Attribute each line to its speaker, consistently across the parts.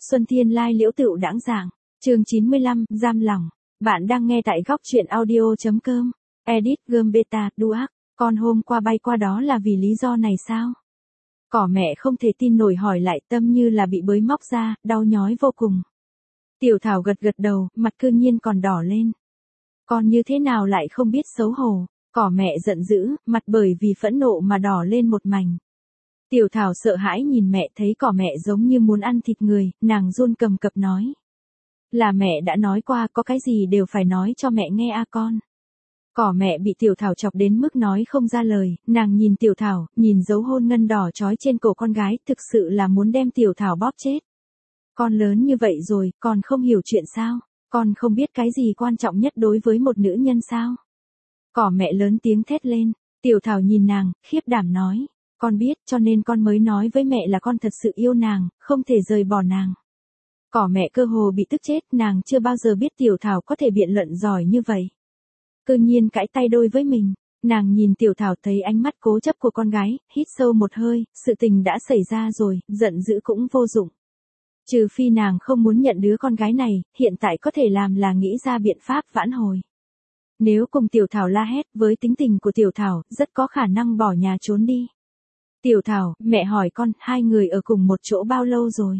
Speaker 1: Xuân Thiên Lai Liễu Tựu Đãng Giảng, chương 95, giam lòng. Bạn đang nghe tại góc truyện audio.com. Edit Gươm Beta, Duac. Con hôm qua bay qua đó là vì lý do này sao? Cỏ mẹ không thể tin nổi hỏi lại, tâm như là bị bới móc ra, đau nhói vô cùng. Tiểu Thảo gật gật đầu, mặt cư nhiên còn đỏ lên. Con như thế nào lại không biết xấu hổ? Cỏ mẹ giận dữ, mặt bởi vì phẫn nộ mà đỏ lên một mảnh. Tiểu Thảo sợ hãi nhìn mẹ, thấy cỏ mẹ giống như muốn ăn thịt người, nàng run cầm cập nói. Là mẹ đã nói qua, có cái gì đều phải nói cho mẹ nghe a con. Cỏ mẹ bị Tiểu Thảo chọc đến mức nói không ra lời, nàng nhìn Tiểu Thảo, nhìn dấu hôn ngân đỏ trói trên cổ con gái, thực sự là muốn đem Tiểu Thảo bóp chết. Con lớn như vậy rồi, còn không hiểu chuyện sao? Con không biết cái gì quan trọng nhất đối với một nữ nhân sao? Cỏ mẹ lớn tiếng thét lên, Tiểu Thảo nhìn nàng, khiếp đảm nói. Con biết, cho nên con mới nói với mẹ là con thật sự yêu nàng, không thể rời bỏ nàng. Cỏ mẹ cơ hồ bị tức chết, nàng chưa bao giờ biết Tiểu Thảo có thể biện luận giỏi như vậy. Cơ nhiên cãi tay đôi với mình, nàng nhìn Tiểu Thảo thấy ánh mắt cố chấp của con gái, hít sâu một hơi, sự tình đã xảy ra rồi, giận dữ cũng vô dụng. Trừ phi nàng không muốn nhận đứa con gái này, hiện tại có thể làm là nghĩ ra biện pháp vãn hồi. Nếu cùng Tiểu Thảo la hét, với tính tình của Tiểu Thảo, rất có khả năng bỏ nhà trốn đi. Tiểu Thảo, mẹ hỏi con, hai người ở cùng một chỗ bao lâu rồi?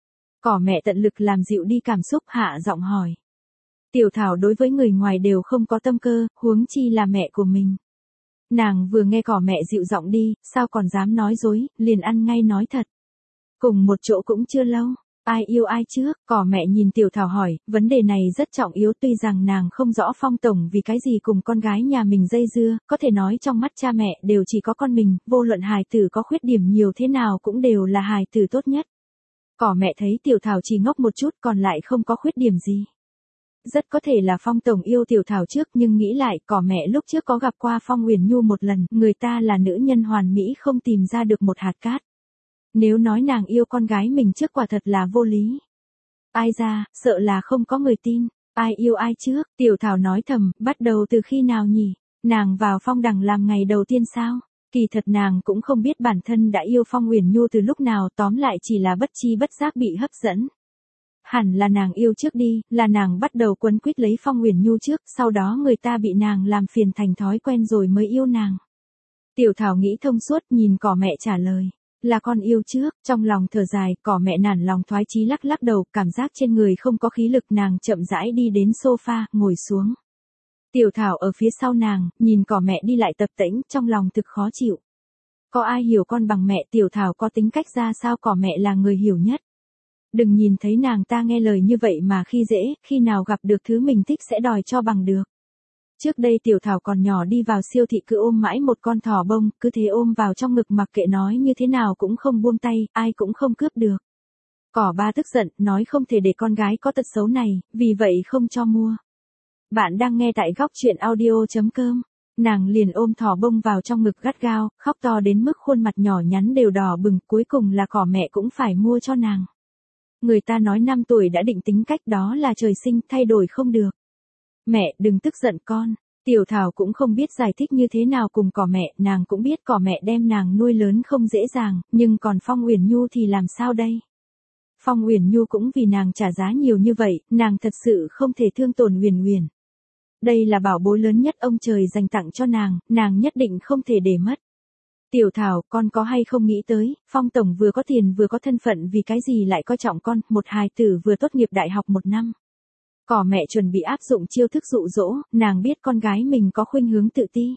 Speaker 1: Cỏ mẹ tận lực làm dịu đi cảm xúc, hạ giọng hỏi. Tiểu Thảo đối với người ngoài đều không có tâm cơ, huống chi là mẹ của mình. Nàng vừa nghe cỏ mẹ dịu giọng đi, sao còn dám nói dối, liền ăn ngay nói thật. Cùng một chỗ cũng chưa lâu, ai yêu ai trước? Cỏ mẹ nhìn Tiểu Thảo hỏi, vấn đề này rất trọng yếu, tuy rằng nàng không rõ Phong tổng vì cái gì cùng con gái nhà mình dây dưa, có thể nói trong mắt cha mẹ đều chỉ có con mình, vô luận hài tử có khuyết điểm nhiều thế nào cũng đều là hài tử tốt nhất. Cỏ mẹ thấy Tiểu Thảo chỉ ngốc một chút, còn lại không có khuyết điểm gì. Rất có thể là Phong tổng yêu Tiểu Thảo trước, nhưng nghĩ lại, cỏ mẹ lúc trước có gặp qua Phong Uyển Nhu một lần, người ta là nữ nhân hoàn mỹ không tìm ra được một hạt cát. Nếu nói nàng yêu con gái mình trước quả thật là vô lý. Ai ra, sợ là không có người tin. Ai yêu ai trước? Tiểu Thảo nói thầm, bắt đầu từ khi nào nhỉ? Nàng vào Phong đằng làm ngày đầu tiên sao? Kỳ thật nàng cũng không biết bản thân đã yêu Phong Uyển Nhu từ lúc nào, tóm lại chỉ là bất chi bất giác bị hấp dẫn. Hẳn là nàng yêu trước đi, là nàng bắt đầu quấn quýt lấy Phong Uyển Nhu trước, sau đó người ta bị nàng làm phiền thành thói quen rồi mới yêu nàng. Tiểu Thảo nghĩ thông suốt, nhìn cỏ mẹ trả lời. Là con yêu trước, trong lòng thở dài, cỏ mẹ nản lòng thoái chí lắc lắc đầu, cảm giác trên người không có khí lực, nàng chậm rãi đi đến sofa, ngồi xuống. Tiểu Thảo ở phía sau nàng, nhìn cỏ mẹ đi lại tập tễnh, trong lòng thực khó chịu. Có ai hiểu con bằng mẹ? Tiểu Thảo có tính cách ra sao? Cỏ mẹ là người hiểu nhất. Đừng nhìn thấy nàng ta nghe lời như vậy mà khi dễ, khi nào gặp được thứ mình thích sẽ đòi cho bằng được. Trước đây Tiểu Thảo còn nhỏ đi vào siêu thị cứ ôm mãi một con thỏ bông, cứ thế ôm vào trong ngực mặc kệ nói như thế nào cũng không buông tay, ai cũng không cướp được. Cỏ ba tức giận, nói không thể để con gái có tật xấu này, vì vậy không cho mua. Bạn đang nghe tại góc truyện audio.com. Nàng liền ôm thỏ bông vào trong ngực gắt gao, khóc to đến mức khuôn mặt nhỏ nhắn đều đỏ bừng, cuối cùng là cỏ mẹ cũng phải mua cho nàng. Người ta nói 5 tuổi đã định tính cách, đó là trời sinh, thay đổi không được. Mẹ, đừng tức giận con. Tiểu Thảo cũng không biết giải thích như thế nào cùng cỏ mẹ, nàng cũng biết cỏ mẹ đem nàng nuôi lớn không dễ dàng, nhưng còn Phong Uyển Nhu thì làm sao đây? Phong Uyển Nhu cũng vì nàng trả giá nhiều như vậy, nàng thật sự không thể thương tổn Uyển Uyển. Đây là bảo bối lớn nhất ông trời dành tặng cho nàng nhất định không thể để mất. Tiểu Thảo, con có hay không nghĩ tới, Phong tổng vừa có tiền vừa có thân phận, vì cái gì lại coi trọng con, một hài tử vừa tốt nghiệp đại học 1 năm. Cỏ mẹ chuẩn bị áp dụng chiêu thức dụ dỗ, nàng biết con gái mình có khuynh hướng tự ti.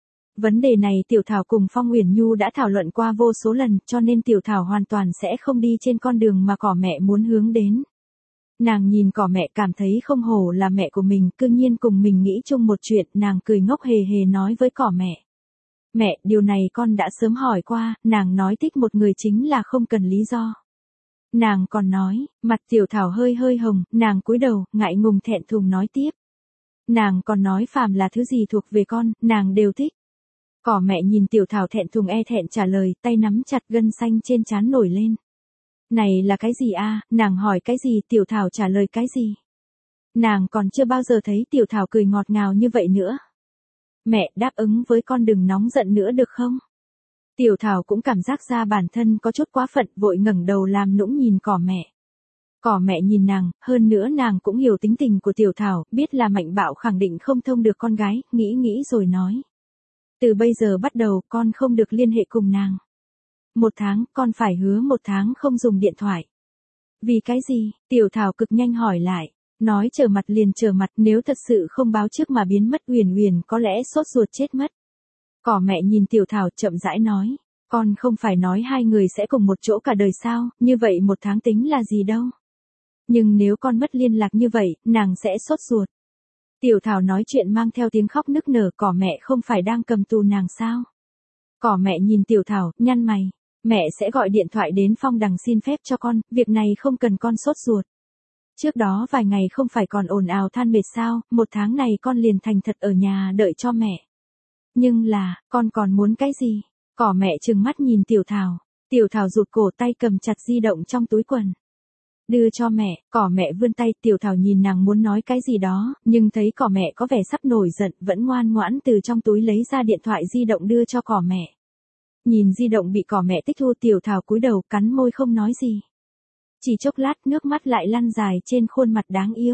Speaker 1: Vấn đề này Tiểu Thảo cùng Phong Uyển Nhu đã thảo luận qua vô số lần, cho nên Tiểu Thảo hoàn toàn sẽ không đi trên con đường mà cỏ mẹ muốn hướng đến. Nàng nhìn cỏ mẹ cảm thấy không hổ là mẹ của mình, cư nhiên cùng mình nghĩ chung một chuyện, nàng cười ngốc hề hề nói với cỏ mẹ. Mẹ, điều này con đã sớm hỏi qua, nàng nói thích một người chính là không cần lý do. Nàng còn nói, mặt Tiểu Thảo hơi hơi hồng, nàng cúi đầu, ngại ngùng thẹn thùng nói tiếp. Nàng còn nói phàm là thứ gì thuộc về con, nàng đều thích. Cỏ mẹ nhìn Tiểu Thảo thẹn thùng e thẹn trả lời, tay nắm chặt, gân xanh trên trán nổi lên. Này là cái gì a? Nàng hỏi cái gì, Tiểu Thảo trả lời cái gì? Nàng còn chưa bao giờ thấy Tiểu Thảo cười ngọt ngào như vậy nữa. Mẹ, đáp ứng với con đừng nóng giận nữa được không? Tiểu Thảo cũng cảm giác ra bản thân có chút quá phận, vội ngẩng đầu làm nũng nhìn cỏ mẹ. Cỏ mẹ nhìn nàng, hơn nữa nàng cũng hiểu tính tình của Tiểu Thảo, biết là Mạnh Bạo khẳng định không thông được con gái, nghĩ rồi nói. Từ bây giờ bắt đầu con không được liên hệ cùng nàng. 1 tháng, con phải hứa 1 tháng không dùng điện thoại. Vì cái gì? Tiểu Thảo cực nhanh hỏi lại. Nói trở mặt liền trở mặt, nếu thật sự không báo trước mà biến mất Uyển Uyển có lẽ sốt ruột chết mất. Cỏ mẹ nhìn Tiểu Thảo chậm rãi nói. Con không phải nói hai người sẽ cùng một chỗ cả đời sao, như vậy 1 tháng tính là gì đâu. Nhưng nếu con mất liên lạc như vậy, nàng sẽ sốt ruột. Tiểu Thảo nói chuyện mang theo tiếng khóc nức nở, cỏ mẹ không phải đang cầm tù nàng sao? Cỏ mẹ nhìn Tiểu Thảo, nhăn mày. Mẹ sẽ gọi điện thoại đến Phong Đằng xin phép cho con, việc này không cần con sốt ruột. Trước đó vài ngày không phải còn ồn ào than mệt sao, 1 tháng này con liền thành thật ở nhà đợi cho mẹ. Nhưng là, con còn muốn cái gì? Cỏ mẹ trừng mắt nhìn Tiểu Thảo. Tiểu Thảo rụt cổ tay cầm chặt di động trong túi quần. Đưa cho mẹ, cỏ mẹ vươn tay, Tiểu Thảo nhìn nàng muốn nói cái gì đó, nhưng thấy cỏ mẹ có vẻ sắp nổi giận, vẫn ngoan ngoãn từ trong túi lấy ra điện thoại di động đưa cho cỏ mẹ. Nhìn di động bị cỏ mẹ tích thu, Tiểu Thảo cúi đầu cắn môi không nói gì. Chỉ chốc lát nước mắt lại lăn dài trên khuôn mặt đáng yêu.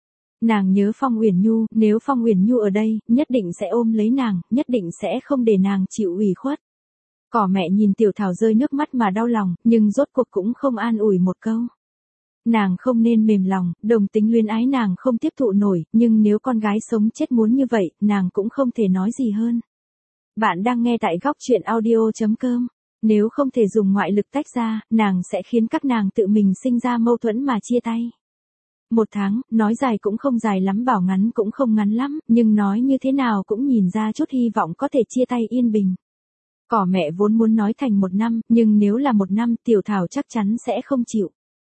Speaker 1: Nàng nhớ Phong Uyển Nhu, nếu Phong Uyển Nhu ở đây, nhất định sẽ ôm lấy nàng, nhất định sẽ không để nàng chịu ủy khuất. Cỏ mẹ nhìn Tiểu Thảo rơi nước mắt mà đau lòng, nhưng rốt cuộc cũng không an ủi một câu. Nàng không nên mềm lòng, đồng tính luyến ái nàng không tiếp thụ nổi, nhưng nếu con gái sống chết muốn như vậy, nàng cũng không thể nói gì hơn. Bạn đang nghe tại góc truyện audio.com. Nếu không thể dùng ngoại lực tách ra, nàng sẽ khiến các nàng tự mình sinh ra mâu thuẫn mà chia tay. 1 tháng, nói dài cũng không dài lắm, bảo ngắn cũng không ngắn lắm, nhưng nói như thế nào cũng nhìn ra chút hy vọng có thể chia tay yên bình. Cỏ mẹ vốn muốn nói thành 1 năm, nhưng nếu là 1 năm, Tiểu Thảo chắc chắn sẽ không chịu.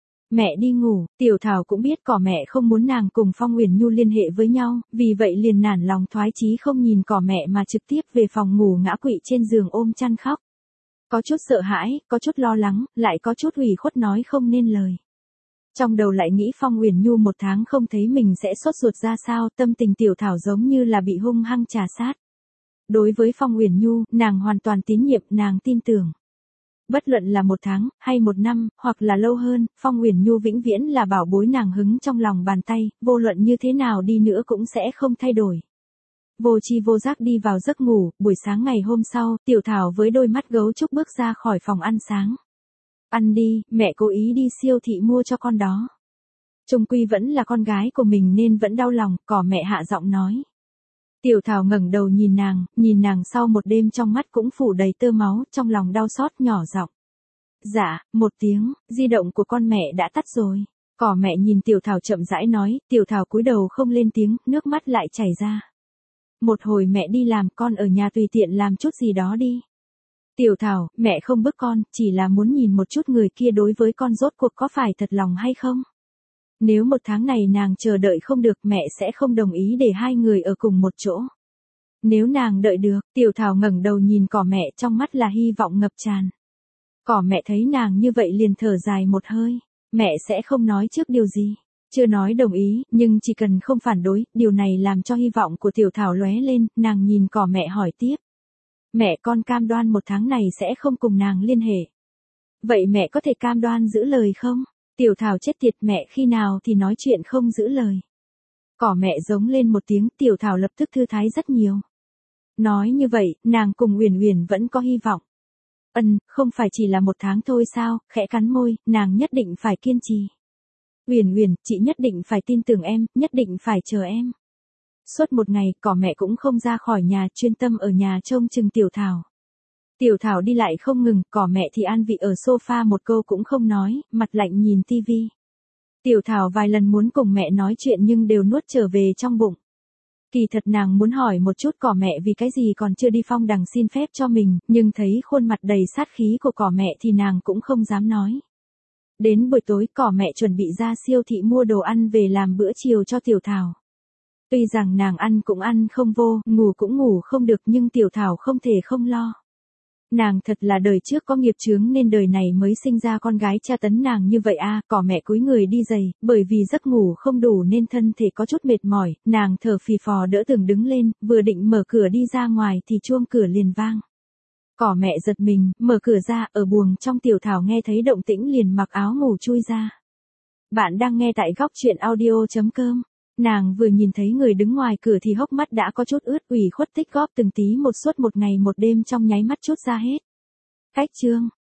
Speaker 1: Mẹ đi ngủ, Tiểu Thảo cũng biết cỏ mẹ không muốn nàng cùng Phong Uyển Nhu liên hệ với nhau, vì vậy liền nản lòng thoái chí không nhìn cỏ mẹ mà trực tiếp về phòng ngủ ngã quỵ trên giường ôm chăn khóc. Có chút sợ hãi, có chút lo lắng, lại có chút ủy khuất nói không nên lời. Trong đầu lại nghĩ Phong Uyển Nhu 1 tháng không thấy mình sẽ sốt ruột ra sao, tâm tình Tiểu Thảo giống như là bị hung hăng trà sát. Đối với Phong Uyển Nhu, nàng hoàn toàn tín nhiệm, nàng tin tưởng. Bất luận là 1 tháng, hay 1 năm, hoặc là lâu hơn, Phong Uyển Nhu vĩnh viễn là bảo bối nàng hứng trong lòng bàn tay, vô luận như thế nào đi nữa cũng sẽ không thay đổi. Vô tri vô giác đi vào giấc ngủ, buổi sáng ngày hôm sau, Tiểu Thảo với đôi mắt gấu trúc bước ra khỏi phòng ăn sáng. Ăn đi, mẹ cố ý đi siêu thị mua cho con đó. Chung quy vẫn là con gái của mình nên vẫn đau lòng, cỏ mẹ hạ giọng nói. Tiểu Thảo ngẩng đầu nhìn nàng sau một đêm trong mắt cũng phủ đầy tơ máu, trong lòng đau xót nhỏ giọng. Dạ, 1 tiếng, di động của con mẹ đã tắt rồi. Cỏ mẹ nhìn Tiểu Thảo chậm rãi nói, Tiểu Thảo cúi đầu không lên tiếng, nước mắt lại chảy ra. Một hồi mẹ đi làm, con ở nhà tùy tiện làm chút gì đó đi. Tiểu Thảo, mẹ không bức con, chỉ là muốn nhìn một chút người kia đối với con rốt cuộc có phải thật lòng hay không. Nếu 1 tháng này nàng chờ đợi không được, mẹ sẽ không đồng ý để hai người ở cùng một chỗ. Nếu nàng đợi được, Tiểu Thảo ngẩng đầu nhìn cỏ mẹ, trong mắt là hy vọng ngập tràn. Cỏ mẹ thấy nàng như vậy liền thở dài một hơi, mẹ sẽ không nói trước điều gì. Chưa nói đồng ý, nhưng chỉ cần không phản đối, điều này làm cho hy vọng của Tiểu Thảo lóe lên, nàng nhìn cỏ mẹ hỏi tiếp. Mẹ con cam đoan 1 tháng này sẽ không cùng nàng liên hệ. Vậy mẹ có thể cam đoan giữ lời không? Tiểu Thảo chết tiệt, mẹ khi nào thì nói chuyện không giữ lời. Cỏ mẹ giống lên một tiếng, Tiểu Thảo lập tức thư thái rất nhiều. Nói như vậy, nàng cùng Uyển Uyển vẫn có hy vọng. Không phải chỉ là 1 tháng thôi sao? Khẽ cắn môi, nàng nhất định phải kiên trì. Uyển Uyển, chị nhất định phải tin tưởng em, nhất định phải chờ em. Suốt một ngày, cỏ mẹ cũng không ra khỏi nhà, chuyên tâm ở nhà trông chừng Tiểu Thảo. Tiểu Thảo đi lại không ngừng, cỏ mẹ thì an vị ở sofa một câu cũng không nói, mặt lạnh nhìn tivi. Tiểu Thảo vài lần muốn cùng mẹ nói chuyện nhưng đều nuốt trở về trong bụng. Kỳ thật nàng muốn hỏi một chút cỏ mẹ vì cái gì còn chưa đi Phong Đằng xin phép cho mình, nhưng thấy khuôn mặt đầy sát khí của cỏ mẹ thì nàng cũng không dám nói. Đến buổi tối, cỏ mẹ chuẩn bị ra siêu thị mua đồ ăn về làm bữa chiều cho Tiểu Thảo. Tuy rằng nàng ăn cũng ăn không vô, ngủ cũng ngủ không được, nhưng Tiểu Thảo không thể không lo. Nàng thật là đời trước có nghiệp chướng nên đời này mới sinh ra con gái tra tấn nàng như vậy a. Cỏ mẹ cúi người đi giày, bởi vì giấc ngủ không đủ nên thân thể có chút mệt mỏi, nàng thở phì phò đỡ tường đứng lên, vừa định mở cửa đi ra ngoài thì chuông cửa liền vang. Cỏ mẹ giật mình, mở cửa ra, ở buồng trong Tiểu Thảo nghe thấy động tĩnh liền mặc áo ngủ chui ra. Bạn đang nghe tại góc chuyện audio.com. Nàng vừa nhìn thấy người đứng ngoài cửa thì hốc mắt đã có chút ướt, ủy khuất tích góp từng tí một suốt một ngày một đêm trong nháy mắt trút ra hết. Cách chương.